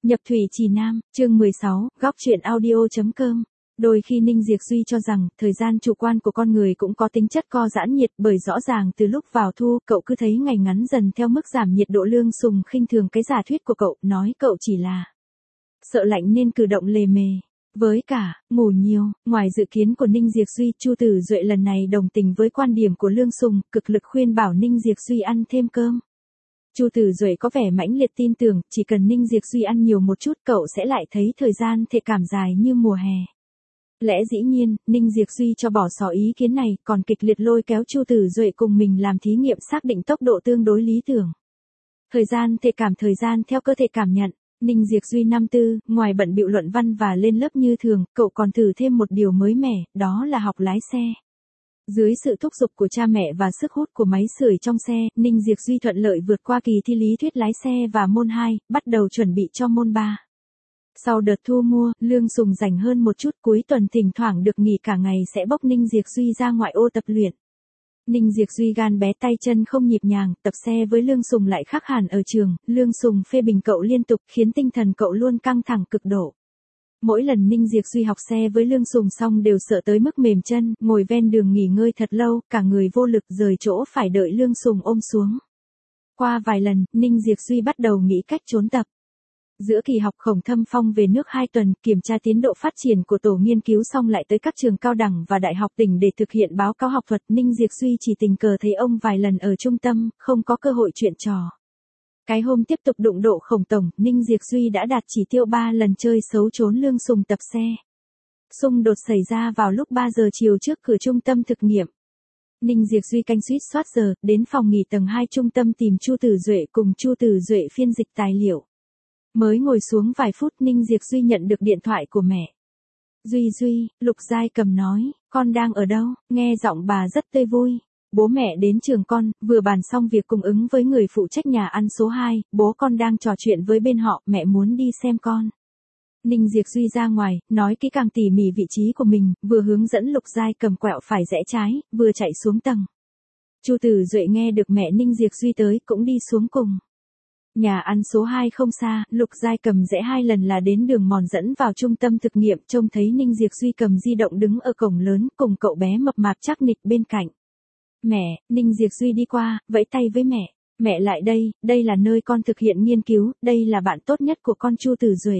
Nhập thủy Trì Nam, chương 16, góc truyện audio.com. Đôi khi Ninh Diệp Duy cho rằng, thời gian chủ quan của con người cũng có tính chất co giãn nhiệt, bởi rõ ràng từ lúc vào thu, cậu cứ thấy ngày ngắn dần theo mức giảm nhiệt độ. Lương Sùng khinh thường cái giả thuyết của cậu, nói cậu chỉ là sợ lạnh nên cử động lề mề. Với cả, ngủ nhiều, ngoài dự kiến của Ninh Diệp Duy, Chu Tử Duệ lần này đồng tình với quan điểm của Lương Sùng, cực lực khuyên bảo Ninh Diệp Duy ăn thêm cơm. Chu Tử Duệ có vẻ mãnh liệt tin tưởng, chỉ cần Ninh Diệp Duy ăn nhiều một chút cậu sẽ lại thấy thời gian thệ cảm dài như mùa hè. Lẽ dĩ nhiên, Ninh Diệp Duy cho bỏ xỏ ý kiến này, còn kịch liệt lôi kéo Chu Tử Duệ cùng mình làm thí nghiệm xác định tốc độ tương đối lý tưởng. Thời gian thệ cảm, thời gian theo cơ thể cảm nhận. Ninh Diệp Duy năm tư, ngoài bận bịu luận văn và lên lớp như thường, cậu còn thử thêm một điều mới mẻ, đó là học lái xe. Dưới sự thúc giục của cha mẹ và sức hút của máy sưởi trong xe, Ninh Diệp Duy thuận lợi vượt qua kỳ thi lý thuyết lái xe và môn 2, bắt đầu chuẩn bị cho môn 3. Sau đợt thu mua, Lương Sùng rảnh hơn một chút, cuối tuần thỉnh thoảng được nghỉ cả ngày sẽ bốc Ninh Diệp Duy ra ngoại ô tập luyện. Ninh Diệp Duy gan bé tay chân không nhịp nhàng, tập xe với Lương Sùng lại khác hẳn ở trường, Lương Sùng phê bình cậu liên tục khiến tinh thần cậu luôn căng thẳng cực độ. Mỗi lần Ninh Diệp Duy học xe với Lương Sùng xong đều sợ tới mức mềm chân, ngồi ven đường nghỉ ngơi thật lâu, cả người vô lực rời chỗ phải đợi Lương Sùng ôm xuống. Qua vài lần, Ninh Diệp Duy bắt đầu nghĩ cách trốn tập. Giữa kỳ học Khổng Thâm Phong về nước 2 tuần, kiểm tra tiến độ phát triển của tổ nghiên cứu xong lại tới các trường cao đẳng và đại học tỉnh để thực hiện báo cáo học thuật. Ninh Diệp Duy chỉ tình cờ thấy ông vài lần ở trung tâm, không có cơ hội chuyện trò. Cái hôm tiếp tục đụng độ Khổng tổng, Ninh Diệp Duy đã đạt chỉ tiêu 3 lần chơi xấu trốn Lương Sùng tập xe. Xung đột xảy ra vào lúc 3 giờ chiều trước cửa trung tâm thực nghiệm. Ninh Diệp Duy canh suýt soát giờ, đến phòng nghỉ tầng 2 trung tâm tìm Chu Tử Duệ cùng Chu Tử Duệ phiên dịch tài liệu. Mới ngồi xuống vài phút Ninh Diệp Duy nhận được điện thoại của mẹ. Duy, Lục Giai Cầm nói, con đang ở đâu? Nghe giọng bà rất tươi vui. Bố mẹ đến trường con, vừa bàn xong việc cung ứng với người phụ trách nhà ăn số 2, bố con đang trò chuyện với bên họ, mẹ muốn đi xem con. Ninh Diệp Duy ra ngoài, nói kỹ càng tỉ mỉ vị trí của mình, vừa hướng dẫn Lục Giai Cầm quẹo phải rẽ trái, vừa chạy xuống tầng. Chu Tử Duệ nghe được mẹ Ninh Diệp Duy tới, cũng đi xuống cùng. Nhà ăn số 2 không xa, Lục Giai Cầm rẽ 2 lần là đến đường mòn dẫn vào trung tâm thực nghiệm, trông thấy Ninh Diệp Duy cầm di động đứng ở cổng lớn, cùng cậu bé mập mạp chắc nịch bên cạnh. Mẹ, Ninh Diệp Duy đi qua, vẫy tay với mẹ. Mẹ lại đây là nơi con thực hiện nghiên cứu, đây là bạn tốt nhất của con Chu Tử Duệ.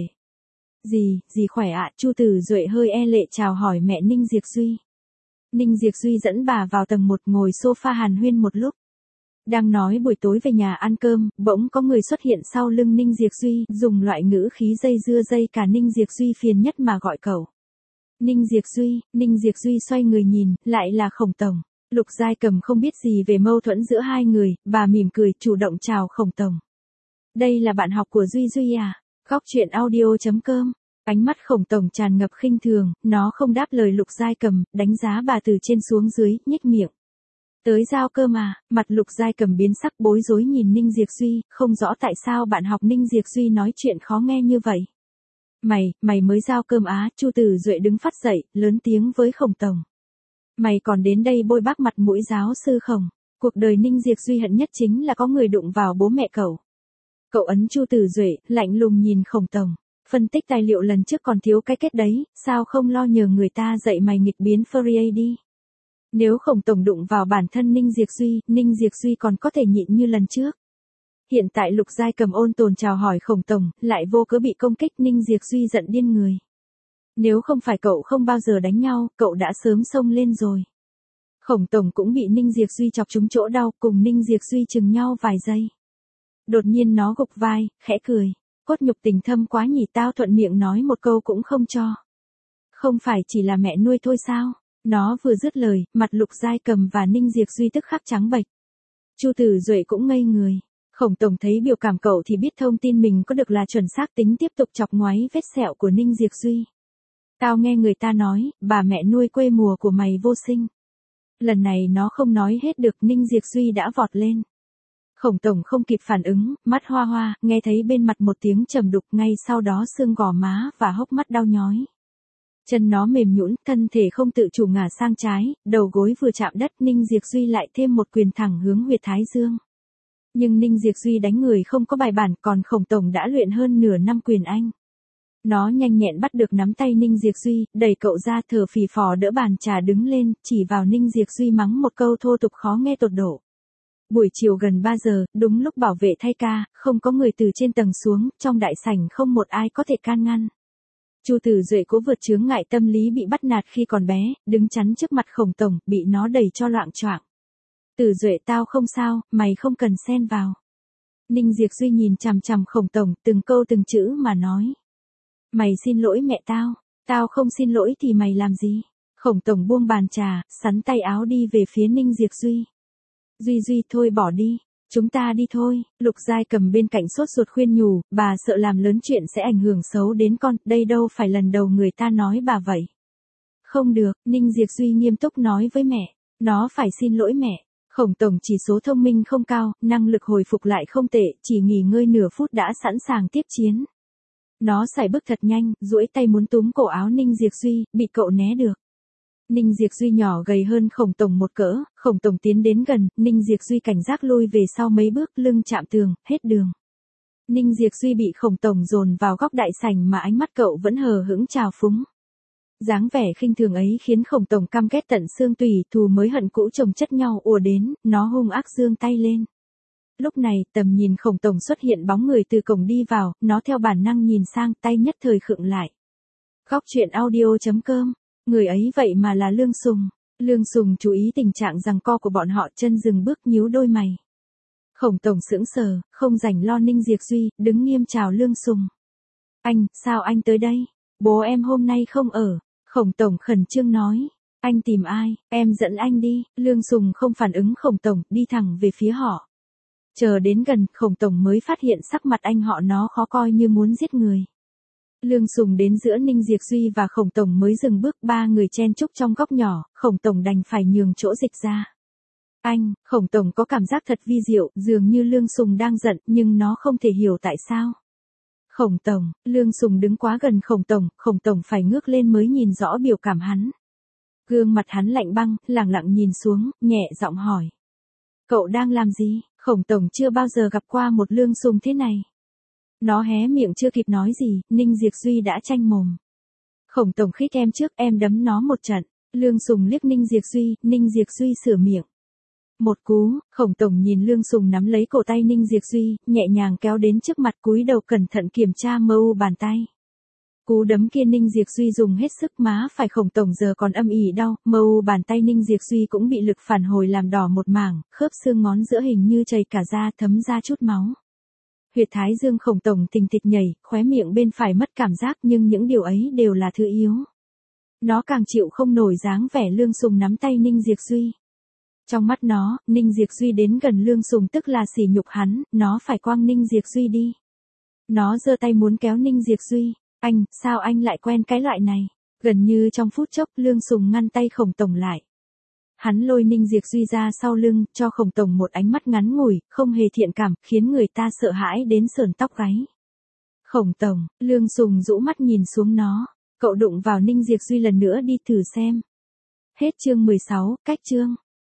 Dì khỏe ạ, Chu Tử Duệ hơi e lệ chào hỏi mẹ Ninh Diệp Duy. Ninh Diệp Duy dẫn bà vào tầng 1 ngồi sofa hàn huyên một lúc. Đang nói buổi tối về nhà ăn cơm, bỗng có người xuất hiện sau lưng Ninh Diệp Duy, dùng loại ngữ khí dây dưa dây cả Ninh Diệp Duy phiền nhất mà gọi cậu. Ninh Diệp Duy xoay người nhìn, lại là Khổng tổng. Lục Giai Cầm không biết gì về mâu thuẫn giữa hai người, bà mỉm cười, chủ động chào Khổng tổng. Đây là bạn học của Duy à? Góc truyện audio.com. Ánh mắt Khổng tổng tràn ngập khinh thường, nó không đáp lời Lục Giai Cầm, đánh giá bà từ trên xuống dưới, nhếch miệng. Tới giao cơm à? Mặt Lục Giai Cầm biến sắc bối rối nhìn Ninh Diệp Duy, không rõ tại sao bạn học Ninh Diệp Duy nói chuyện khó nghe như vậy. Mày mới giao cơm á? Chu Tử Duệ đứng phát dậy, lớn tiếng với Khổng tổng. Mày còn đến đây bôi bác mặt mũi giáo sư Khổng. Cuộc đời Ninh Diệp Duy hận nhất chính là có người đụng vào bố mẹ cậu. Cậu ấn Chu Tử Duệ, lạnh lùng nhìn Khổng tổng. Phân tích tài liệu lần trước còn thiếu cái kết đấy, sao không lo nhờ người ta dạy mày nghịch biến Fourier đi. Nếu Khổng tổng đụng vào bản thân Ninh Diệp Duy còn có thể nhịn như lần trước. Hiện tại Lục Giai Cầm ôn tồn chào hỏi Khổng tổng, lại vô cớ bị công kích, Ninh Diệp Duy giận điên người. Nếu không phải cậu không bao giờ đánh nhau, cậu đã sớm xông lên rồi. Khổng tổng cũng bị Ninh Diệp Duy chọc trúng chỗ đau, cùng Ninh Diệp Duy chừng nhau vài giây. Đột nhiên nó gục vai, khẽ cười. Cốt nhục tình thâm quá nhỉ, tao thuận miệng nói một câu cũng không cho. Không phải chỉ là mẹ nuôi thôi sao? Nó vừa dứt lời, mặt Lục Giai Cầm và Ninh Diệp Duy tức khắc trắng bệch. Chu Tử Duệ cũng ngây người. Khổng tổng thấy biểu cảm cậu thì biết thông tin mình có được là chuẩn xác, tính tiếp tục chọc ngoáy vết sẹo của Ninh Diệp Duy. Tao nghe người ta nói, bà mẹ nuôi quê mùa của mày vô sinh. Lần này nó không nói hết được, Ninh Diệp Duy đã vọt lên. Khổng tổng không kịp phản ứng, mắt hoa hoa, nghe thấy bên mặt một tiếng trầm đục, ngay sau đó xương gò má và hốc mắt đau nhói. Chân nó mềm nhũn, thân thể không tự chủ ngả sang trái, đầu gối vừa chạm đất, Ninh Diệp Duy lại thêm một quyền thẳng hướng huyệt thái dương. Nhưng Ninh Diệp Duy đánh người không có bài bản, còn Khổng tổng đã luyện hơn nửa năm quyền Anh. Nó nhanh nhẹn bắt được nắm tay Ninh Diệp Duy, đẩy cậu ra, thở phì phò đỡ bàn trà đứng lên, chỉ vào Ninh Diệp Duy mắng một câu thô tục khó nghe tột độ. Buổi chiều gần 3 giờ, đúng lúc bảo vệ thay ca, không có người từ trên tầng xuống, trong đại sảnh không một ai có thể can ngăn. Chu Tử Duệ cố vượt chướng ngại tâm lý bị bắt nạt khi còn bé, đứng chắn trước mặt Khổng tổng, bị nó đẩy cho loạng choạng. Tử Duệ tao không sao, mày không cần xen vào. Ninh Diệp Duy nhìn chằm chằm Khổng tổng, từng câu từng chữ mà nói. Mày xin lỗi mẹ tao, tao không xin lỗi thì mày làm gì? Khổng tổng buông bàn trà, sắn tay áo đi về phía Ninh Diệp Duy. Duy thôi bỏ đi, chúng ta đi thôi. Lục Giai cầm bên cạnh sốt ruột khuyên nhủ, bà sợ làm lớn chuyện sẽ ảnh hưởng xấu đến con, đây đâu phải lần đầu người ta nói bà vậy. Không được, Ninh Diệp Duy nghiêm túc nói với mẹ, nó phải xin lỗi mẹ. Khổng tổng chỉ số thông minh không cao, năng lực hồi phục lại không tệ, chỉ nghỉ ngơi nửa phút đã sẵn sàng tiếp chiến. Nó sải bước thật nhanh, duỗi tay muốn túm cổ áo Ninh Diệp Duy, bị cậu né được. Ninh Diệp Duy nhỏ gầy hơn Khổng tổng một cỡ, Khổng tổng tiến đến gần, Ninh Diệp Duy cảnh giác lui về sau mấy bước, lưng chạm tường, hết đường. Ninh Diệp Duy bị Khổng tổng dồn vào góc đại sảnh mà ánh mắt cậu vẫn hờ hững trào phúng. Dáng vẻ khinh thường ấy khiến Khổng tổng căm ghét tận xương tủy, thù mới hận cũ chồng chất nhau ùa đến, nó hung ác giương tay lên. Lúc này, tầm nhìn Khổng tổng xuất hiện bóng người từ cổng đi vào, nó theo bản năng nhìn sang, tay nhất thời khựng lại. Góc truyện audio.com, người ấy vậy mà là Lương Sùng. Lương Sùng chú ý tình trạng giằng co của bọn họ, chân dừng bước nhíu đôi mày. Khổng tổng sững sờ, không rảnh lo Ninh Diệp Duy, đứng nghiêm chào Lương Sùng. Anh, sao anh tới đây? Bố em hôm nay không ở. Khổng tổng khẩn trương nói. Anh tìm ai, em dẫn anh đi. Lương Sùng không phản ứng Khổng tổng, đi thẳng về phía họ. Chờ đến gần, Khổng tổng mới phát hiện sắc mặt anh họ nó khó coi như muốn giết người. Lương Sùng đến giữa Ninh Diệp Duy và Khổng tổng mới dừng bước, ba người chen chúc trong góc nhỏ, Khổng tổng đành phải nhường chỗ dịch ra. Anh, Khổng tổng có cảm giác thật vi diệu, dường như Lương Sùng đang giận, nhưng nó không thể hiểu tại sao. Khổng tổng, Lương Sùng đứng quá gần Khổng tổng phải ngước lên mới nhìn rõ biểu cảm hắn. Gương mặt hắn lạnh băng, lẳng lặng nhìn xuống, nhẹ giọng hỏi. Cậu đang làm gì? Khổng tổng chưa bao giờ gặp qua một Lương Sùng thế này. Nó hé miệng chưa kịp nói gì, Ninh Diệp Duy đã tranh mồm. Khổng tổng khích em trước, em đấm nó một trận. Lương Sùng liếc Ninh Diệp Duy sửa miệng. Một cú, Khổng tổng nhìn Lương Sùng nắm lấy cổ tay Ninh Diệp Duy, nhẹ nhàng kéo đến trước mặt, cúi đầu cẩn thận kiểm tra mu bàn tay. Cú đấm kia Ninh Diệp Duy dùng hết sức, má phải Khổng tổng giờ còn âm ỉ đau, mu bàn tay Ninh Diệp Duy cũng bị lực phản hồi làm đỏ một mảng, khớp xương ngón giữa hình như chảy cả ra, thấm ra chút máu. Huyệt thái dương Khổng tổng tình thịch nhảy, khóe miệng bên phải mất cảm giác, nhưng những điều ấy đều là thứ yếu. Nó càng chịu không nổi dáng vẻ Lương Sùng nắm tay Ninh Diệp Duy. Trong mắt nó, Ninh Diệp Duy đến gần Lương Sùng tức là sỉ nhục hắn, nó phải quăng Ninh Diệp Duy đi. Nó giơ tay muốn kéo Ninh Diệp Duy. Anh, sao anh lại quen cái loại này? Gần như trong phút chốc, Lương Sùng ngăn tay Khổng tổng lại. Hắn lôi Ninh Diệp Duy ra sau lưng, cho Khổng tổng một ánh mắt ngắn ngủi, không hề thiện cảm, khiến người ta sợ hãi đến sởn tóc gáy. Khổng tổng, Lương Sùng rũ mắt nhìn xuống nó. Cậu đụng vào Ninh Diệp Duy lần nữa đi thử xem. Hết chương 16, cách chương.